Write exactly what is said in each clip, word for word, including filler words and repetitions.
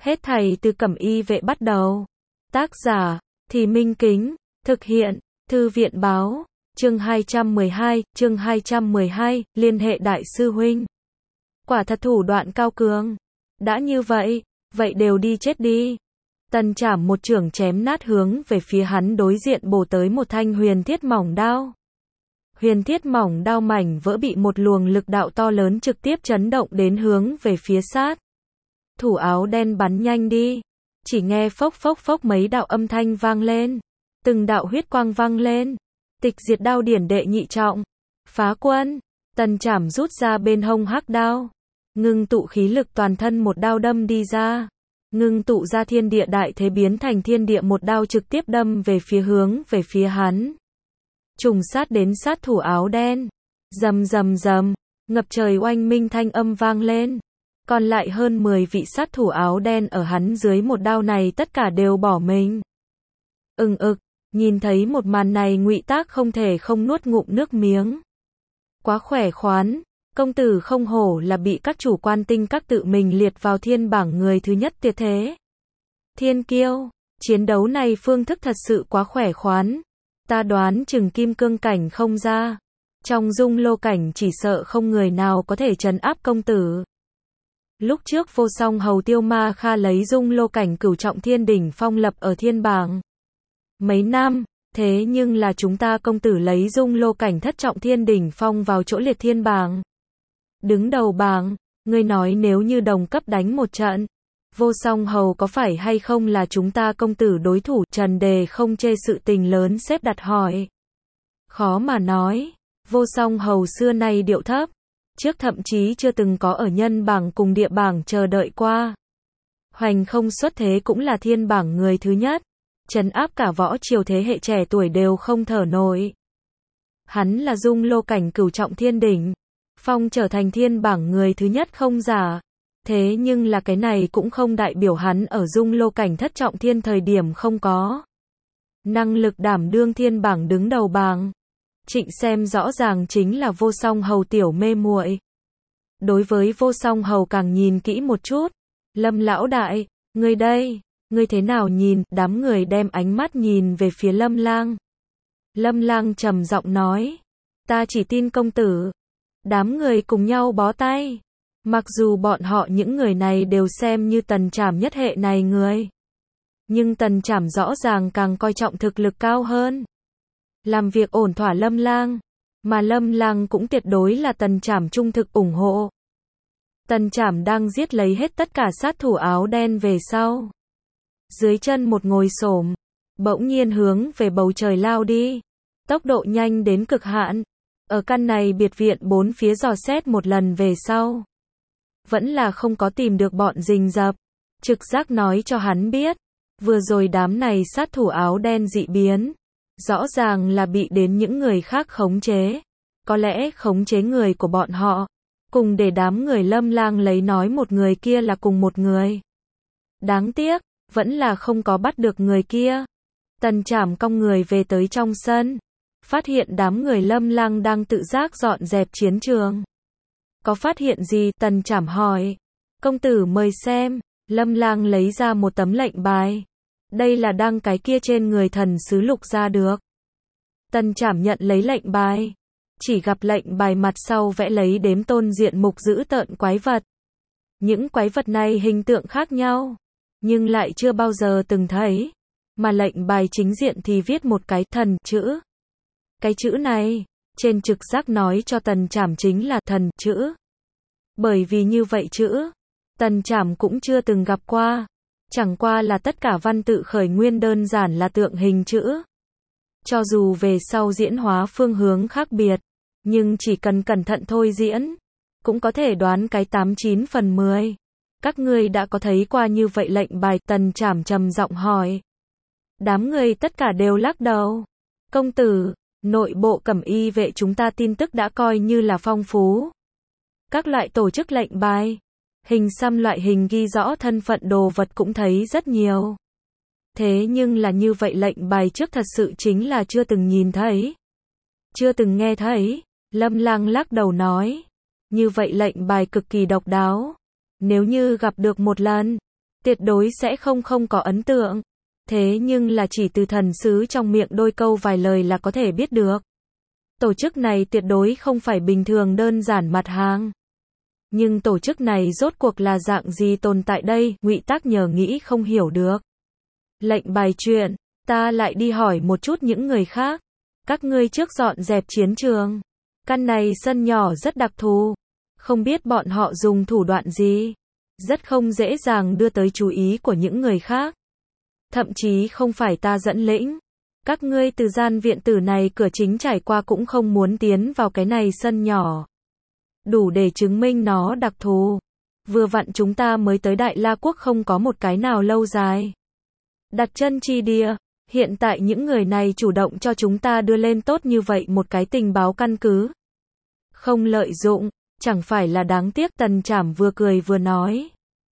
Hết thảy từ Cẩm Y vệ bắt đầu. Tác giả, Thì Minh Kính, thực hiện, Thư viện báo, chương hai trăm mười hai, chương hai trăm mười hai, liên hệ đại sư huynh. Quả thật thủ đoạn cao cường. Đã như vậy, vậy đều đi chết đi. Tần Trảm một chưởng chém nát hướng về phía hắn đối diện bổ tới một thanh huyền thiết mỏng đao. Huyền thiết mỏng đao mảnh vỡ bị một luồng lực đạo to lớn trực tiếp chấn động đến hướng về phía sát. Thủ áo đen bắn nhanh đi. Chỉ nghe phốc phốc phốc mấy đạo âm thanh vang lên. Từng đạo huyết quang vang lên. Tịch diệt đao điển đệ nhị trọng. Phá quân. Tần Trảm rút ra bên hông hắc đao. Ngưng tụ khí lực toàn thân một đao đâm đi ra. Ngưng tụ ra thiên địa đại thế biến thành thiên địa một đao trực tiếp đâm về phía hướng về phía hắn. Trùng sát đến sát thủ áo đen. Rầm rầm rầm. Ngập trời oanh minh thanh âm vang lên. Còn lại hơn mười vị sát thủ áo đen ở hắn dưới một đao này tất cả đều bỏ mình. Ừng ực, nhìn thấy một màn này Ngụy Tác không thể không nuốt ngụm nước miếng. Quá khỏe khoắn, công tử không hổ là bị các chủ quan tinh các tự mình liệt vào thiên bảng người thứ nhất tuyệt thế. Thiên kiêu, chiến đấu này phương thức thật sự quá khỏe khoắn. Ta đoán chừng kim cương cảnh không ra. Trong dung lô cảnh chỉ sợ không người nào có thể trấn áp công tử. Lúc trước Vô Song Hầu Tiêu Ma Kha lấy dung lô cảnh cửu trọng thiên đỉnh phong lập ở thiên bảng. Mấy năm, thế nhưng là chúng ta công tử lấy dung lô cảnh thất trọng thiên đỉnh phong vào chỗ liệt thiên bảng. Đứng đầu bảng, ngươi nói nếu như đồng cấp đánh một trận, Vô Song Hầu có phải hay không là chúng ta công tử đối thủ? Trần Đề không chê sự tình lớn xếp đặt hỏi. Khó mà nói, Vô Song Hầu xưa nay điệu thấp. Trước thậm chí chưa từng có ở nhân bảng cùng địa bảng chờ đợi qua. Hoành không xuất thế cũng là thiên bảng người thứ nhất. Trấn áp cả võ triều thế hệ trẻ tuổi đều không thở nổi. Hắn là dung lô cảnh cửu trọng thiên đỉnh. Phong trở thành thiên bảng người thứ nhất không giả. Thế nhưng là cái này cũng không đại biểu hắn ở dung lô cảnh thất trọng thiên thời điểm không có năng lực đảm đương thiên bảng đứng đầu bảng. Trịnh xem rõ ràng chính là Vô Song Hầu tiểu mê muội. Đối với Vô Song Hầu càng nhìn kỹ một chút. Lâm lão đại, ngươi đây, ngươi thế nào nhìn? Đám người đem ánh mắt nhìn về phía Lâm Lang. Lâm Lang trầm giọng nói, ta chỉ tin công tử. Đám người cùng nhau bó tay. Mặc dù bọn họ những người này đều xem như Tần Trảm nhất hệ này người. Nhưng Tần Trảm rõ ràng càng coi trọng thực lực cao hơn. Làm việc ổn thỏa Lâm Lang. Mà Lâm Lang cũng tuyệt đối là Tần Trảm trung thực ủng hộ. Tần Trảm đang giết lấy hết tất cả sát thủ áo đen về sau. Dưới chân một ngồi xổm, bỗng nhiên hướng về bầu trời lao đi. Tốc độ nhanh đến cực hạn. Ở căn này biệt viện bốn phía dò xét một lần về sau. Vẫn là không có tìm được bọn rình rập. Trực giác nói cho hắn biết. Vừa rồi đám này sát thủ áo đen dị biến. Rõ ràng là bị đến những người khác khống chế. Có lẽ khống chế người của bọn họ. Cùng để đám người Lâm Lang lấy nói một người kia là cùng một người. Đáng tiếc, vẫn là không có bắt được người kia. Tần Trảm cong người về tới trong sân. Phát hiện đám người Lâm Lang đang tự giác dọn dẹp chiến trường. Có phát hiện gì? Tần Trảm hỏi. Công tử mời xem. Lâm Lang lấy ra một tấm lệnh bài. Đây là đăng cái kia trên người thần sứ lục ra được. Tần Trảm nhận lấy lệnh bài. Chỉ gặp lệnh bài mặt sau vẽ lấy đếm tôn diện mục dữ tợn quái vật. Những quái vật này hình tượng khác nhau. Nhưng lại chưa bao giờ từng thấy. Mà lệnh bài chính diện thì viết một cái thần chữ. Cái chữ này, trên trực giác nói cho Tần Trảm chính là thần chữ. Bởi vì như vậy chữ, Tần Trảm cũng chưa từng gặp qua. Chẳng qua là tất cả văn tự khởi nguyên đơn giản là tượng hình chữ. Cho dù về sau diễn hóa phương hướng khác biệt, nhưng chỉ cần cẩn thận thôi diễn, cũng có thể đoán cái tám chín phần mười. Các ngươi đã có thấy qua như vậy lệnh bài? Tần Trảm trầm giọng hỏi. Đám người tất cả đều lắc đầu. Công tử, nội bộ Cẩm Y vệ chúng ta tin tức đã coi như là phong phú. Các loại tổ chức lệnh bài, hình xăm loại hình ghi rõ thân phận đồ vật cũng thấy rất nhiều. Thế nhưng là như vậy lệnh bài trước thật sự chính là chưa từng nhìn thấy. Chưa từng nghe thấy. Lâm Lang lắc đầu nói. Như vậy lệnh bài cực kỳ độc đáo. Nếu như gặp được một lần, tuyệt đối sẽ không không có ấn tượng. Thế nhưng là chỉ từ thần sứ trong miệng đôi câu vài lời là có thể biết được. Tổ chức này tuyệt đối không phải bình thường đơn giản mặt hàng. Nhưng tổ chức này rốt cuộc là dạng gì tồn tại đây, Ngụy Tác nhờ nghĩ không hiểu được. Lệnh bài chuyện, ta lại đi hỏi một chút những người khác. Các ngươi trước dọn dẹp chiến trường. Căn này sân nhỏ rất đặc thù. Không biết bọn họ dùng thủ đoạn gì. Rất không dễ dàng đưa tới chú ý của những người khác. Thậm chí không phải ta dẫn lĩnh. Các ngươi từ gian viện tử này cửa chính trải qua cũng không muốn tiến vào cái này sân nhỏ. Đủ để chứng minh nó đặc thù. Vừa vặn chúng ta mới tới Đại La Quốc không có một cái nào lâu dài. Đặt chân chi địa. Hiện tại những người này chủ động cho chúng ta đưa lên tốt như vậy một cái tình báo căn cứ. Không lợi dụng, chẳng phải là đáng tiếc. Tần Trảm vừa cười vừa nói.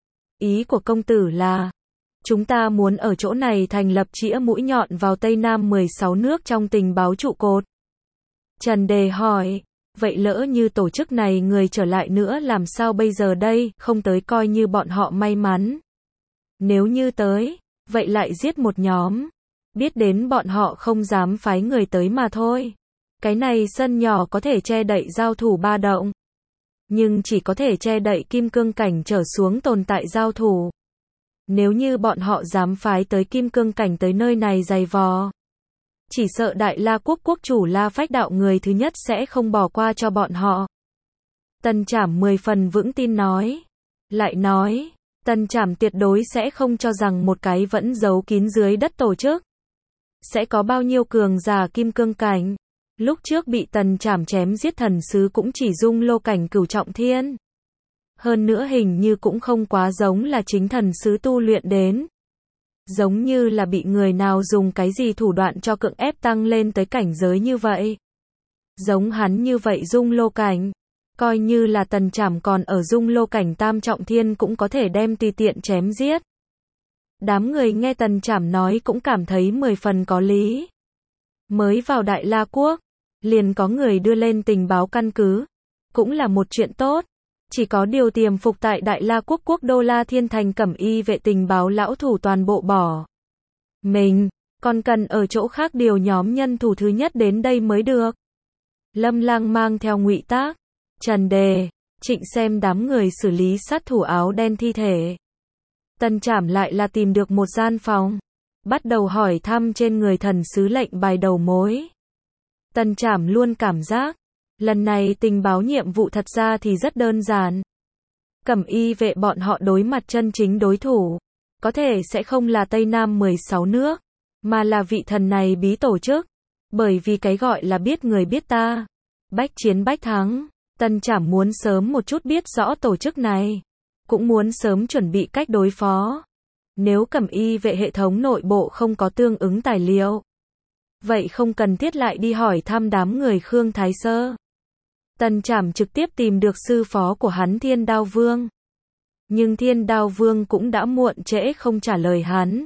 Ý của công tử là, chúng ta muốn ở chỗ này thành lập chĩa mũi nhọn vào Tây Nam mười sáu nước trong tình báo trụ cột. Trần Đề hỏi, vậy lỡ như tổ chức này người trở lại nữa làm sao bây giờ đây, không tới coi như bọn họ may mắn. Nếu như tới, vậy lại giết một nhóm. Biết đến bọn họ không dám phái người tới mà thôi. Cái này sân nhỏ có thể che đậy giao thủ ba động. Nhưng chỉ có thể che đậy kim cương cảnh trở xuống tồn tại giao thủ. Nếu như bọn họ dám phái tới kim cương cảnh tới nơi này giày vò. Chỉ sợ Đại La Quốc quốc chủ La Phách Đạo người thứ nhất sẽ không bỏ qua cho bọn họ. Tần Trảm mười phần vững tin nói. Lại nói, Tần Trảm tuyệt đối sẽ không cho rằng một cái vẫn giấu kín dưới đất tổ chức. Sẽ có bao nhiêu cường giả kim cương cảnh. Lúc trước bị Tần Trảm chém giết thần sứ cũng chỉ dung lô cảnh cửu trọng thiên. Hơn nữa hình như cũng không quá giống là chính thần sứ tu luyện đến. Giống như là bị người nào dùng cái gì thủ đoạn cho cưỡng ép tăng lên tới cảnh giới như vậy. Giống hắn như vậy dung lô cảnh. Coi như là Tần Trảm còn ở dung lô cảnh tam trọng thiên cũng có thể đem tùy tiện chém giết. Đám người nghe Tần Trảm nói cũng cảm thấy mười phần có lý. Mới vào Đại La Quốc, liền có người đưa lên tình báo căn cứ. Cũng là một chuyện tốt. Chỉ có điều tiềm phục tại Đại La Quốc quốc đô La Thiên Thành Cẩm Y vệ tình báo lão thủ toàn bộ bỏ. Mình, còn cần ở chỗ khác điều nhóm nhân thủ thứ nhất đến đây mới được. Lâm Lang mang theo Ngụy Tác, Trần Đề, Trịnh xem đám người xử lý sát thủ áo đen thi thể. Tần Trảm lại là tìm được một gian phòng. Bắt đầu hỏi thăm trên người thần sứ lệnh bài đầu mối. Tần Trảm luôn cảm giác. Lần này tình báo nhiệm vụ thật ra thì rất đơn giản. Cẩm Y vệ bọn họ đối mặt chân chính đối thủ. Có thể sẽ không là Tây Nam mười sáu nước. Mà là vị thần này bí tổ chức. Bởi vì cái gọi là biết người biết ta. Bách chiến bách thắng. Tần Trảm muốn sớm một chút biết rõ tổ chức này. Cũng muốn sớm chuẩn bị cách đối phó. Nếu Cẩm Y vệ hệ thống nội bộ không có tương ứng tài liệu. Vậy không cần thiết lại đi hỏi thăm đám người Khương Thái Sơ. Tần Trảm trực tiếp tìm được sư phó của hắn Thiên Đao Vương. Nhưng Thiên Đao Vương cũng đã muộn trễ không trả lời hắn.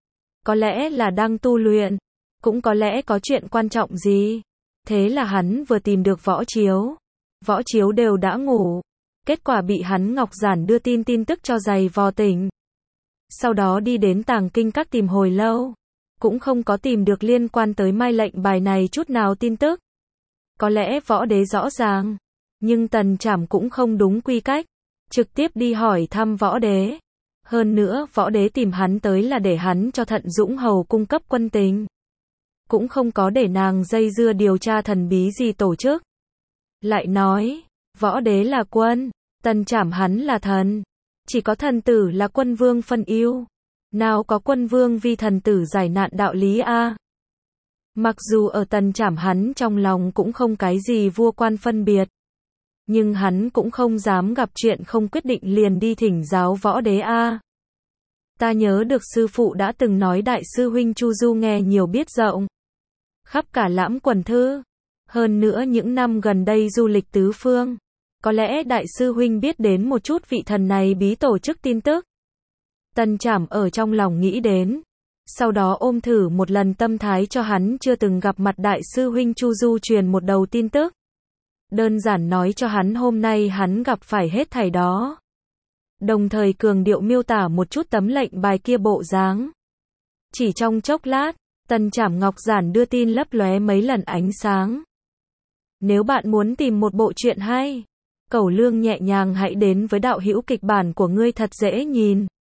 Có lẽ là đang tu luyện. Cũng có lẽ có chuyện quan trọng gì. Thế là hắn vừa tìm được Võ Chiếu. Võ Chiếu đều đã ngủ. Kết quả bị hắn Ngọc Giản đưa tin tin tức cho giày vò tỉnh. Sau đó đi đến Tàng Kinh Các tìm hồi lâu. Cũng không có tìm được liên quan tới mai lệnh bài này chút nào tin tức. Có lẽ Võ Đế rõ ràng. Nhưng Tần Trảm cũng không đúng quy cách. Trực tiếp đi hỏi thăm Võ Đế. Hơn nữa Võ Đế tìm hắn tới là để hắn cho Thận Dũng Hầu cung cấp quân tình. Cũng không có để nàng dây dưa điều tra thần bí gì tổ chức. Lại nói, Võ Đế là quân, Tần Trảm hắn là thần. Chỉ có thần tử là quân vương phân ưu. Nào có quân vương vì thần tử giải nạn đạo lý a. Mặc dù ở Tần Trảm hắn trong lòng cũng không cái gì vua quan phân biệt. Nhưng hắn cũng không dám gặp chuyện không quyết định liền đi thỉnh giáo Võ Đế a. Ta nhớ được sư phụ đã từng nói đại sư huynh Chu Du nghe nhiều biết rộng. Khắp cả lãm quần thư. Hơn nữa những năm gần đây du lịch tứ phương. Có lẽ đại sư huynh biết đến một chút vị thần này bí tổ chức tin tức. Tần Trảm ở trong lòng nghĩ đến. Sau đó ôm thử một lần tâm thái cho hắn chưa từng gặp mặt đại sư huynh Chu Du truyền một đầu tin tức. Đơn giản nói cho hắn hôm nay hắn gặp phải hết thảy đó. đồng thời cường điệu miêu tả một chút tấm lệnh bài kia bộ dáng. Chỉ trong chốc lát, Tần Trảm Ngọc Giản đưa tin lấp lóe mấy lần ánh sáng. Nếu bạn muốn tìm một bộ truyện hay, Cẩu Lương nhẹ nhàng hãy đến với đạo hữu kịch bản của ngươi thật dễ nhìn.